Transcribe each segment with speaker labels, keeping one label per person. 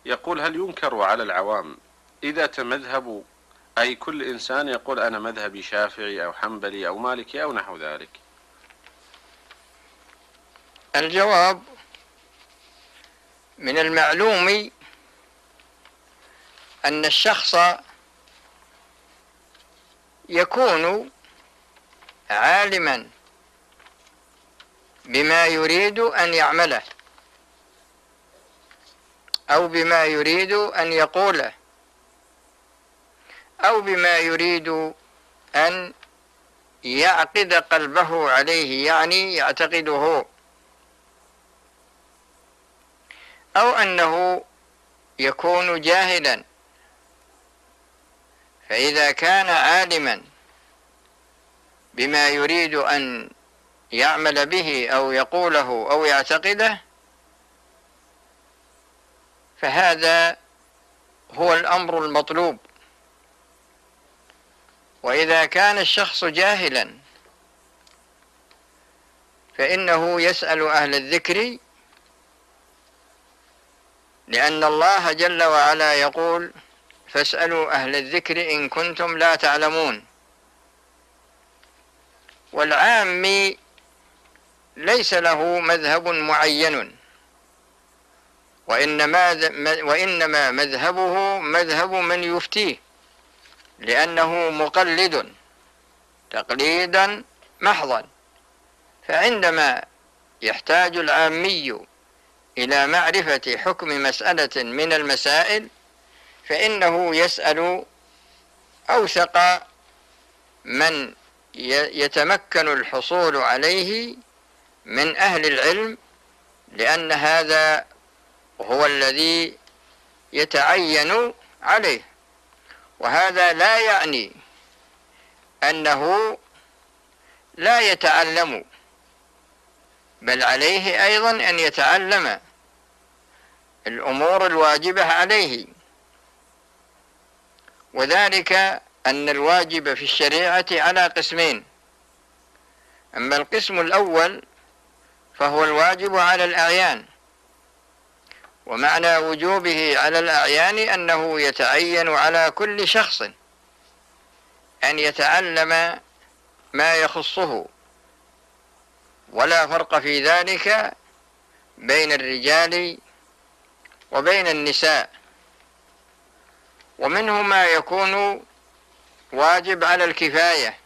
Speaker 1: يقول: هل ينكر على العوام إذا تمذهبوا، أي كل إنسان يقول أنا مذهبي شافعي أو حنبلي أو مالكي أو نحو ذلك؟
Speaker 2: الجواب: من المعلوم أن الشخص يكون عالما بما يريد أن يعمله أو بما يريد أن يقوله أو بما يريد أن يعقد قلبه عليه، يعني يعتقده، أو أنه يكون جاهلا. فإذا كان عالما بما يريد أن يعمل به أو يقوله أو يعتقده، فهذا هو الأمر المطلوب. وإذا كان الشخص جاهلا فإنه يسأل أهل الذكر، لأن الله جل وعلا يقول: فاسألوا أهل الذكر إن كنتم لا تعلمون. والعامي ليس له مذهب معين، وإنما مذهبه مذهب من يفتيه، لأنه مقلد تقليدا محضا. فعندما يحتاج العامي إلى معرفة حكم مسألة من المسائل، فإنه يسأل أوثق من يتمكن الحصول عليه من أهل العلم، لأن هذا هو الذي يتعين عليه. وهذا لا يعني أنه لا يتعلم، بل عليه أيضا أن يتعلم الأمور الواجبة عليه. وذلك أن الواجب في الشريعة على قسمين: أما القسم الأول فهو الواجب على الأعيان، ومعنى وجوبه على الأعيان أنه يتعين على كل شخص أن يتعلم ما يخصه، ولا فرق في ذلك بين الرجال وبين النساء. ومنه ما يكون واجب على الكفاية،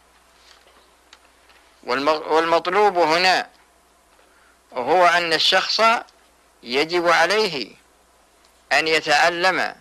Speaker 2: والمطلوب هنا هو أن الشخص يجب عليه أن يتعلم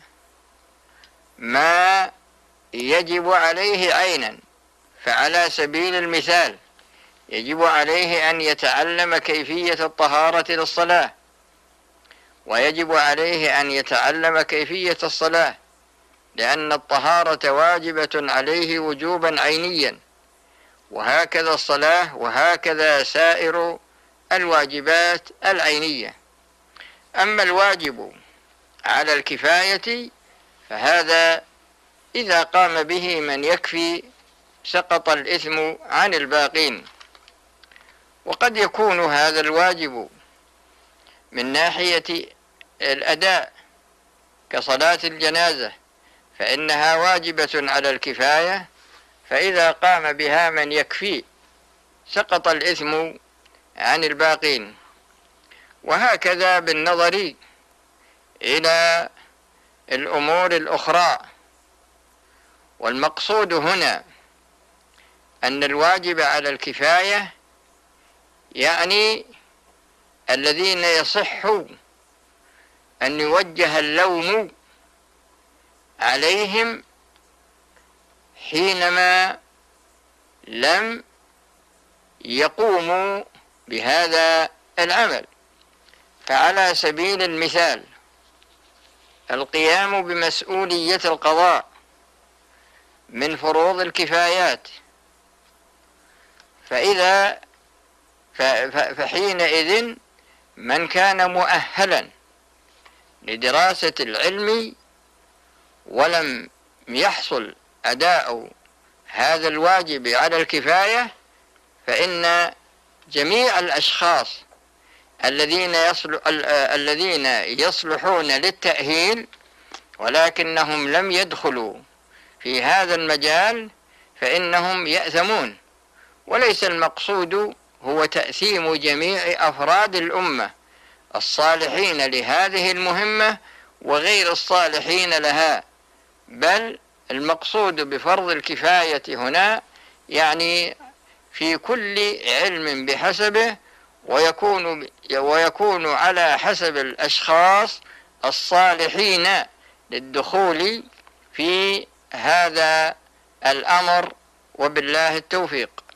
Speaker 2: ما يجب عليه عينا. فعلى سبيل المثال يجب عليه أن يتعلم كيفية الطهارة للصلاة، ويجب عليه أن يتعلم كيفية الصلاة، لأن الطهارة واجبة عليه وجوبا عينيا، وهكذا الصلاة، وهكذا سائر الواجبات العينية. أما الواجب على الكفاية فهذا إذا قام به من يكفي سقط الإثم عن الباقين. وقد يكون هذا الواجب من ناحية الأداء كصلاة الجنازة، فإنها واجبة على الكفاية، فإذا قام بها من يكفي سقط الإثم عن الباقين. وهكذا بالنظر إلى الأمور الأخرى. والمقصود هنا أن الواجب على الكفاية يعني الذين يصح أن يوجه اللوم عليهم حينما لم يقوموا بهذا العمل. فعلى سبيل المثال القيام بمسؤولية القضاء من فروض الكفايات، فحينئذ من كان مؤهلا لدراسة العلم ولم يحصل أداء هذا الواجب على الكفاية، فإن جميع الأشخاص الذين يصلحون للتأهيل ولكنهم لم يدخلوا في هذا المجال فإنهم يأثمون. وليس المقصود هو تأثيم جميع أفراد الأمة الصالحين لهذه المهمة وغير الصالحين لها، بل المقصود بفرض الكفاية هنا يعني في كل علم بحسبه، ويكون على حسب الأشخاص الصالحين للدخول في هذا الأمر، وبالله التوفيق.